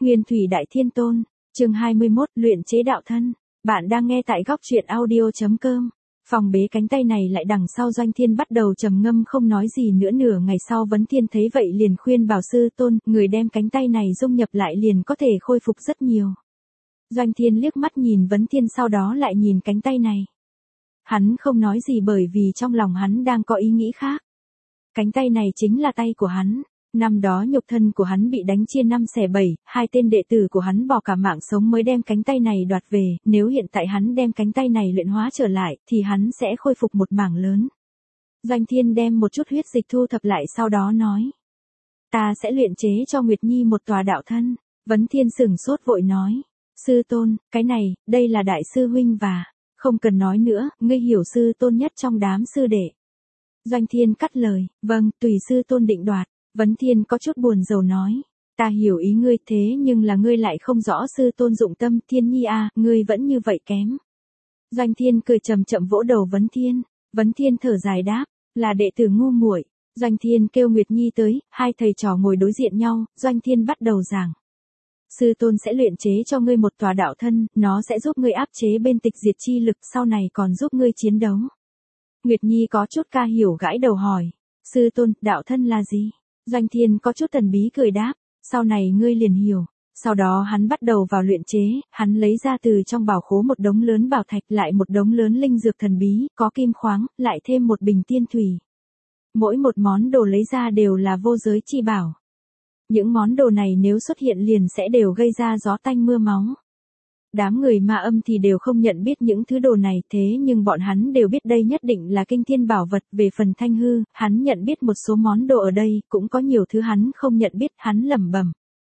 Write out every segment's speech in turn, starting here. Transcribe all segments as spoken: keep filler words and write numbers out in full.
Nguyên Thủy Đại Thiên Tôn, chương hai mươi mốt, luyện chế đạo thân. Bạn đang nghe tại góc truyện audio.com. Phòng bế cánh tay này lại đằng sau Doanh Thiên bắt đầu trầm ngâm không nói gì nữa. Nửa ngày sau Vấn Thiên thấy vậy liền khuyên bảo sư tôn, người đem cánh tay này dung nhập lại liền có thể khôi phục rất nhiều. Doanh Thiên liếc mắt nhìn Vấn Thiên sau đó lại nhìn cánh tay này. Hắn không nói gì bởi vì trong lòng hắn đang có ý nghĩ khác. Cánh tay này chính là tay của hắn. Năm đó nhục thân của hắn bị đánh chia năm xẻ bảy, hai tên đệ tử của hắn bỏ cả mạng sống mới đem cánh tay này đoạt về, nếu hiện tại hắn đem cánh tay này luyện hóa trở lại, thì hắn sẽ khôi phục một mảng lớn. Doanh Thiên đem một chút huyết dịch thu thập lại sau đó nói. Ta sẽ luyện chế cho Nguyệt Nhi một tòa đạo thân. Vấn Thiên sửng sốt vội nói. Sư tôn, cái này, đây là đại sư huynh và, không cần nói nữa, ngươi hiểu sư tôn nhất trong đám sư đệ. Doanh Thiên cắt lời, vâng, tùy sư tôn định đoạt. Vấn Thiên có chút buồn rầu nói, ta hiểu ý ngươi thế nhưng là ngươi lại không rõ sư tôn dụng tâm. Thiên Nhi à, ngươi vẫn như vậy kém. Doanh Thiên cười chậm chậm vỗ đầu Vấn Thiên. Vấn Thiên thở dài đáp, là đệ tử ngu muội. Doanh Thiên kêu Nguyệt Nhi tới, hai thầy trò ngồi đối diện nhau, Doanh Thiên bắt đầu giảng. Sư tôn sẽ luyện chế cho ngươi một tòa đạo thân, nó sẽ giúp ngươi áp chế bên tịch diệt chi lực, sau này còn giúp ngươi chiến đấu. Nguyệt Nhi có chút ca hiểu gãi đầu hỏi, sư tôn, đạo thân là gì? Doanh Thiên có chút thần bí cười đáp, sau này ngươi liền hiểu. Sau đó hắn bắt đầu vào luyện chế, hắn lấy ra từ trong bảo khố một đống lớn bảo thạch, lại một đống lớn linh dược thần bí, có kim khoáng, lại thêm một bình tiên thủy. Mỗi một món đồ lấy ra đều là vô giới chi bảo. Những món đồ này nếu xuất hiện liền sẽ đều gây ra gió tanh mưa máu. Đám người ma âm thì đều không nhận biết những thứ đồ này, thế nhưng bọn hắn đều biết đây nhất định là kinh thiên bảo vật. Về phần Thanh Hư, hắn nhận biết một số món đồ ở đây, cũng có nhiều thứ hắn không nhận biết, hắn lẩm bẩm.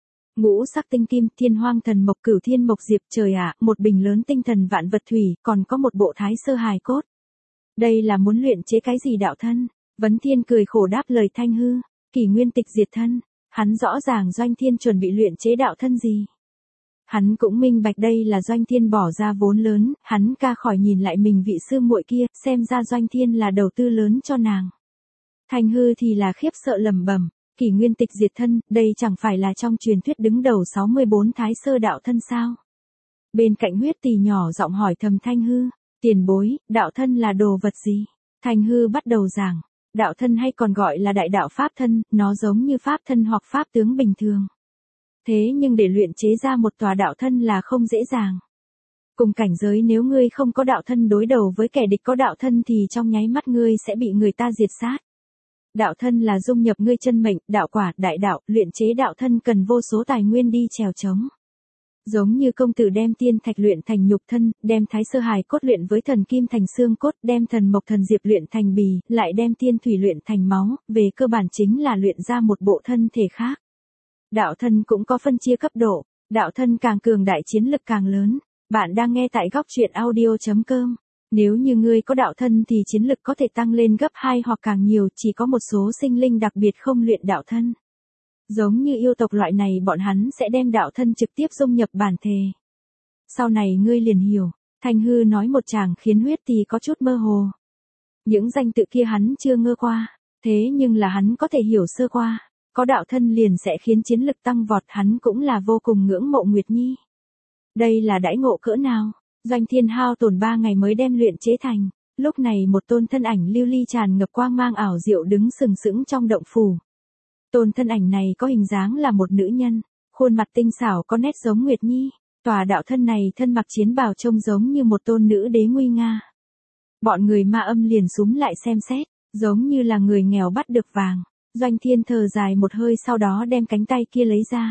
Ngũ sắc tinh kim, thiên hoang thần mộc, cửu thiên mộc diệp, trời ạ, một bình lớn tinh thần vạn vật thủy, còn có một bộ thái sơ hài cốt. Đây là muốn luyện chế cái gì đạo thân? Vấn Thiên cười khổ đáp lời Thanh Hư, kỷ nguyên tịch diệt thân. Hắn rõ ràng Doanh Thiên chuẩn bị luyện chế đạo thân gì. Hắn cũng minh bạch đây là Doanh Thiên bỏ ra vốn lớn, hắn ca khỏi nhìn lại mình vị sư muội kia, xem ra Doanh Thiên là đầu tư lớn cho nàng. Thanh Hư thì là khiếp sợ lẩm bẩm, kỷ nguyên tịch diệt thân, đây chẳng phải là trong truyền thuyết đứng đầu sáu mươi bốn thái sơ đạo thân sao? Bên cạnh Huyết Tỳ nhỏ giọng hỏi thầm Thanh Hư, tiền bối, đạo thân là đồ vật gì? Thanh Hư bắt đầu giảng, đạo thân hay còn gọi là đại đạo pháp thân, nó giống như pháp thân hoặc pháp tướng bình thường. Thế nhưng để luyện chế ra một tòa đạo thân là không dễ dàng. Cùng cảnh giới nếu ngươi không có đạo thân đối đầu với kẻ địch có đạo thân thì trong nháy mắt ngươi sẽ bị người ta diệt sát. Đạo thân là dung nhập ngươi chân mệnh, đạo quả, đại đạo, luyện chế đạo thân cần vô số tài nguyên đi chèo chống. Giống như công tử đem tiên thạch luyện thành nhục thân, đem thái sơ hài cốt luyện với thần kim thành xương cốt, đem thần mộc thần diệp luyện thành bì, lại đem tiên thủy luyện thành máu, về cơ bản chính là luyện ra một bộ thân thể khác. Đạo thân cũng có phân chia cấp độ, đạo thân càng cường đại chiến lực càng lớn. Bạn đang nghe tại góc truyện audio.com. Nếu như ngươi có đạo thân thì chiến lực có thể tăng lên gấp hai hoặc càng nhiều, chỉ có một số sinh linh đặc biệt không luyện đạo thân. Giống như yêu tộc loại này bọn hắn sẽ đem đạo thân trực tiếp dung nhập bản thể. Sau này ngươi liền hiểu, Thanh Hư nói một tràng khiến Huyết Tỳ có chút mơ hồ. Những danh tự kia hắn chưa ngơ qua, thế nhưng là hắn có thể hiểu sơ qua. Có đạo thân liền sẽ khiến chiến lực tăng vọt, hắn cũng là vô cùng ngưỡng mộ Nguyệt Nhi. Đây là đãi ngộ cỡ nào? Doanh Thiên hao tổn ba ngày mới đem luyện chế thành. Lúc này một tôn thân ảnh lưu ly tràn ngập quang mang ảo diệu đứng sừng sững trong động phủ. Tôn thân ảnh này có hình dáng là một nữ nhân, khuôn mặt tinh xảo có nét giống Nguyệt Nhi. Tòa đạo thân này thân mặc chiến bào trông giống như một tôn nữ đế nguy nga. Bọn người ma âm liền súm lại xem xét, giống như là người nghèo bắt được vàng. Doanh Thiên thở dài một hơi sau đó đem cánh tay kia lấy ra.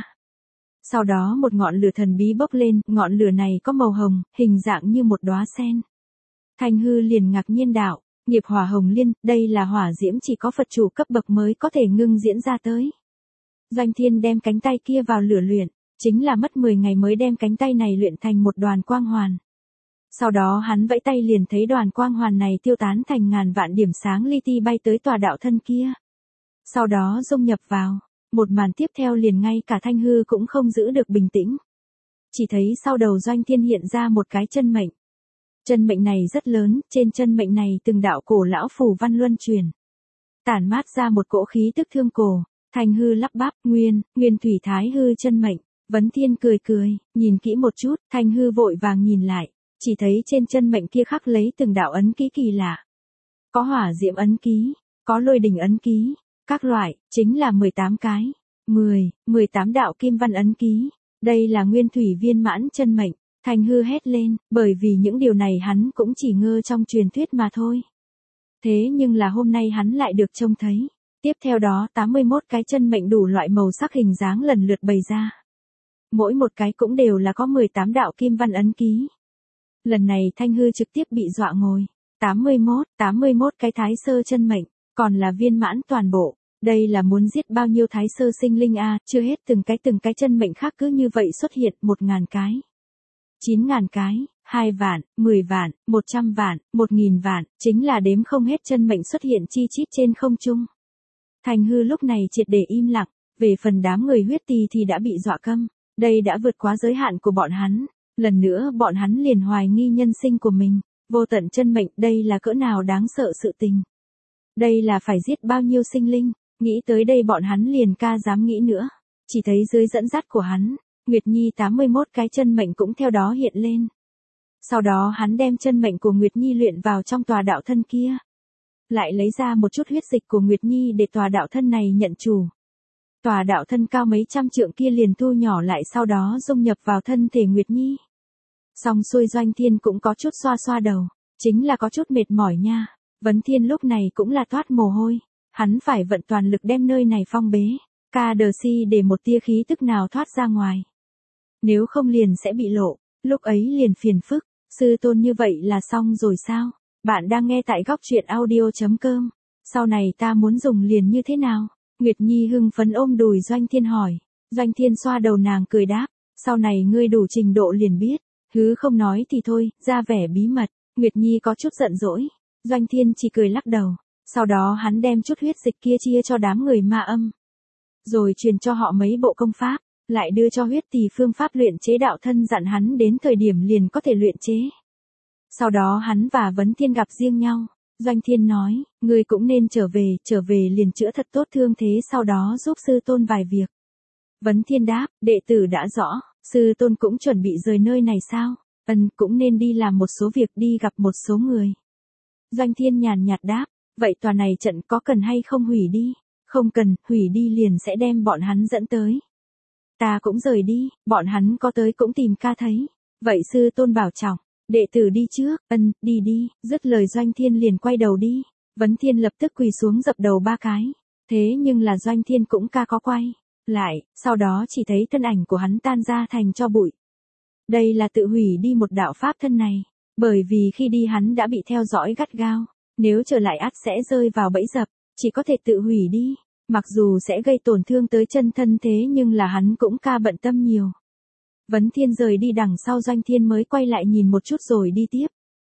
Sau đó một ngọn lửa thần bí bốc lên, ngọn lửa này có màu hồng, hình dạng như một đóa sen. Thanh Hư liền ngạc nhiên đạo, nghiệp hỏa hồng liên, đây là hỏa diễm chỉ có Phật chủ cấp bậc mới có thể ngưng diễn ra tới. Doanh Thiên đem cánh tay kia vào lửa luyện, chính là mất mười ngày mới đem cánh tay này luyện thành một đoàn quang hoàn. Sau đó hắn vẫy tay liền thấy đoàn quang hoàn này tiêu tán thành ngàn vạn điểm sáng li ti bay tới tòa đạo thân kia. Sau đó dung nhập vào, một màn tiếp theo liền ngay cả Thanh Hư cũng không giữ được bình tĩnh. Chỉ thấy sau đầu Doanh Thiên hiện ra một cái chân mệnh. Chân mệnh này rất lớn, trên chân mệnh này từng đạo cổ lão phù văn luân truyền. Tản mát ra một cỗ khí tức thương cổ, Thanh Hư lắp bắp, nguyên, nguyên thủy thái hư chân mệnh. Vấn Thiên cười cười, nhìn kỹ một chút, Thanh Hư vội vàng nhìn lại, chỉ thấy trên chân mệnh kia khắc lấy từng đạo ấn ký kỳ lạ. Có hỏa diễm ấn ký, có lôi đình ấn ký, các loại, chính là mười tám cái. mười, mười tám đạo kim văn ấn ký. Đây là nguyên thủy viên mãn chân mệnh. Thanh Hư hét lên, bởi vì những điều này hắn cũng chỉ ngơ trong truyền thuyết mà thôi. Thế nhưng là hôm nay hắn lại được trông thấy. Tiếp theo đó tám mươi mốt cái chân mệnh đủ loại màu sắc hình dáng lần lượt bày ra. Mỗi một cái cũng đều là có mười tám đạo kim văn ấn ký. Lần này Thanh Hư trực tiếp bị dọa ngồi. tám mươi mốt, tám mươi mốt cái thái sơ chân mệnh, còn là viên mãn toàn bộ. Đây là muốn giết bao nhiêu thái sơ sinh linh a, à, chưa hết từng cái từng cái chân mệnh khác cứ như vậy xuất hiện một ngàn cái. chín ngàn cái, hai vạn, mười vạn, một trăm vạn, một nghìn vạn, chính là đếm không hết chân mệnh xuất hiện chi chít trên không trung. Thanh Hư lúc này triệt để im lặng, về phần đám người huyết tì thì đã bị dọa câm, đây đã vượt quá giới hạn của bọn hắn, lần nữa bọn hắn liền hoài nghi nhân sinh của mình, vô tận chân mệnh, đây là cỡ nào đáng sợ sự tình. Đây là phải giết bao nhiêu sinh linh, nghĩ tới đây bọn hắn liền ca dám nghĩ nữa, chỉ thấy dưới dẫn dắt của hắn, Nguyệt Nhi tám mươi mốt cái chân mệnh cũng theo đó hiện lên. Sau đó hắn đem chân mệnh của Nguyệt Nhi luyện vào trong tòa đạo thân kia. Lại lấy ra một chút huyết dịch của Nguyệt Nhi để tòa đạo thân này nhận chủ. Tòa đạo thân cao mấy trăm trượng kia liền thu nhỏ lại sau đó dung nhập vào thân thể Nguyệt Nhi. Xong xuôi Doanh Thiên cũng có chút xoa xoa đầu, chính là có chút mệt mỏi nha. Vấn Thiên lúc này cũng là toát mồ hôi, hắn phải vận toàn lực đem nơi này phong bế, ca đờ si để một tia khí tức nào thoát ra ngoài. Nếu không liền sẽ bị lộ, lúc ấy liền phiền phức, sư tôn như vậy là xong rồi sao? Bạn đang nghe tại góc truyện audio chấm com, sau này ta muốn dùng liền như thế nào? Nguyệt Nhi hưng phấn ôm đùi Doanh Thiên hỏi, Doanh Thiên xoa đầu nàng cười đáp, sau này ngươi đủ trình độ liền biết, hứ không nói thì thôi, ra vẻ bí mật. Nguyệt Nhi có chút giận dỗi, Doanh Thiên chỉ cười lắc đầu, sau đó hắn đem chút huyết dịch kia chia cho đám người ma âm, rồi truyền cho họ mấy bộ công pháp, lại đưa cho huyết tỳ phương pháp luyện chế đạo thân dặn hắn đến thời điểm liền có thể luyện chế. Sau đó hắn và Vấn Thiên gặp riêng nhau, Doanh Thiên nói, ngươi cũng nên trở về, trở về liền chữa thật tốt thương thế sau đó giúp sư tôn vài việc. Vấn Thiên đáp, đệ tử đã rõ, sư tôn cũng chuẩn bị rời nơi này sao? Ân, cũng nên đi làm một số việc, đi gặp một số người. Doanh Thiên nhàn nhạt đáp, vậy tòa này trận có cần hay không hủy đi? Không cần, hủy đi liền sẽ đem bọn hắn dẫn tới. Ta cũng rời đi, bọn hắn có tới cũng tìm ca thấy. Vậy sư tôn bảo trọng, đệ tử đi trước, ân, đi đi, dứt lời Doanh Thiên liền quay đầu đi. Vấn Thiên lập tức quỳ xuống dập đầu ba cái. Thế nhưng là Doanh Thiên cũng ca có quay lại, sau đó chỉ thấy thân ảnh của hắn tan ra thành tro bụi. Đây là tự hủy đi một đạo pháp thân này, bởi vì khi đi hắn đã bị theo dõi gắt gao, nếu trở lại ắt sẽ rơi vào bẫy dập, chỉ có thể tự hủy đi, mặc dù sẽ gây tổn thương tới chân thân thế nhưng là hắn cũng ca bận tâm nhiều. Vấn Thiên rời đi đằng sau Doanh Thiên mới quay lại nhìn một chút rồi đi tiếp.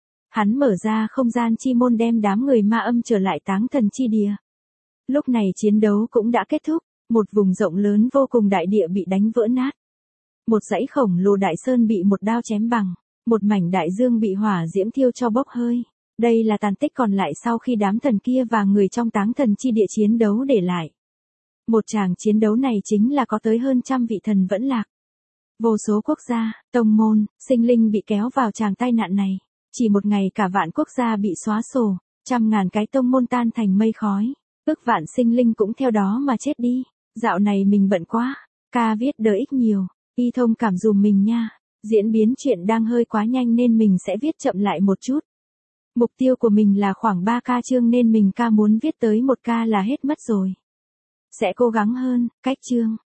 Hắn mở ra không gian chi môn đem đám người ma âm trở lại táng thần chi địa. Lúc này chiến đấu cũng đã kết thúc, một vùng rộng lớn vô cùng đại địa bị đánh vỡ nát. Một dãy khổng lồ đại sơn bị một đao chém bằng, một mảnh đại dương bị hỏa diễm thiêu cho bốc hơi. Đây là tàn tích còn lại sau khi đám thần kia và người trong táng thần chi địa chiến đấu để lại. Một tràng chiến đấu này chính là có tới hơn trăm vị thần vẫn lạc. Vô số quốc gia, tông môn, sinh linh bị kéo vào tràng tai nạn này. Chỉ một ngày cả vạn quốc gia bị xóa sổ, trăm ngàn cái tông môn tan thành mây khói. Ước vạn sinh linh cũng theo đó mà chết đi. Dạo này mình bận quá, ca viết đỡ ích nhiều, y thông cảm dùm mình nha. Diễn biến chuyện đang hơi quá nhanh nên mình sẽ viết chậm lại một chút. Mục tiêu của mình là khoảng ba ca chương nên mình ca muốn viết tới một ca là hết mất rồi. Sẽ cố gắng hơn, cách chương.